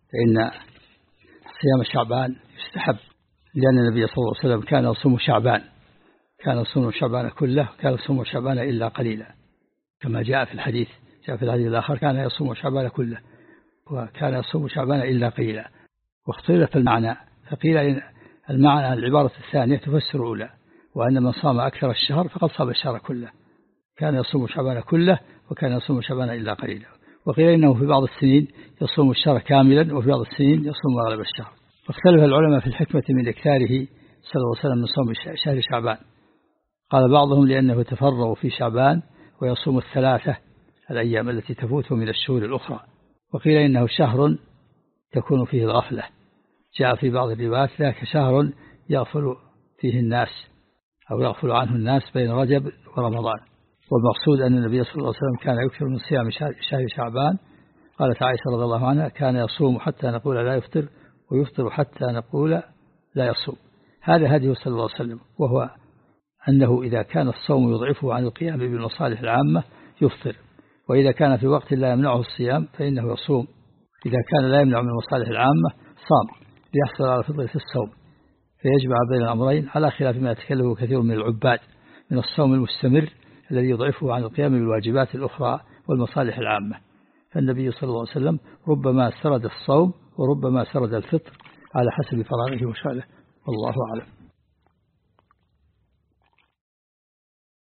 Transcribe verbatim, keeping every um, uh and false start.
فإن صيام شعبان يستحب، لأن النبي صلى الله عليه وسلم كان يصوم شعبان كان يصوم شعبان كله، كان يصوم شعبان إلا قليلا، كما جاء في الحديث جاء في الحديث الآخر كان يصوم شعبان كله وكان يصوم شعبان إلا قليلا. واختلف المعنى، فقيل المعنى العبارة الثانية تفسر الأولى، وأن من صام أكثر الشهر فقد صام الشهر كله، كان يصوم شعبان كله وكان يصوم شعبان إلا قليلا. وقيل إنه في بعض السنين يصوم الشهر كاملا وفي بعض السنين يصوم أغلب الشهر. فاختلف العلماء في الحكمة من إكثاره صلى الله عليه وسلم من صوم شهر شعبان. قال بعضهم لأنه تفرغ في شعبان ويصوم الثلاثة الأيام التي تفوته من الشهور الأخرى. وقيل إنه شهر تكون فيه الغفلة، جاء في بعض الروايات ذاك شهر يغفل فيه الناس أو يغفل عنه الناس بين رجب ورمضان. والمقصود أن النبي صلى الله عليه وسلم كان يكثر من صيام شهر شعبان. قالت عائشة رضي الله عنها كان يصوم حتى نقول لا يفطر ويفطر حتى نقول لا يصوم. هذا هديه صلى الله عليه وسلم، وهو أنه إذا كان الصوم يضعفه عن القيام بالمصالح العامة يفطر، وإذا كان في وقت لا يمنعه الصيام فإنه يصوم. إذا كان لا يمنع من المصالح العامة صام ليحصل على فطر في الصوم، فيجمع بين الأمرين على خلاف ما يتكلمه كثير من العباد من الصوم المستمر الذي يضعفه عن القيام بالواجبات الأخرى والمصالح العامة. فالنبي صلى الله عليه وسلم ربما سرد الصوم وربما سرد الفطر على حسب فراغه وشغله، والله أعلم.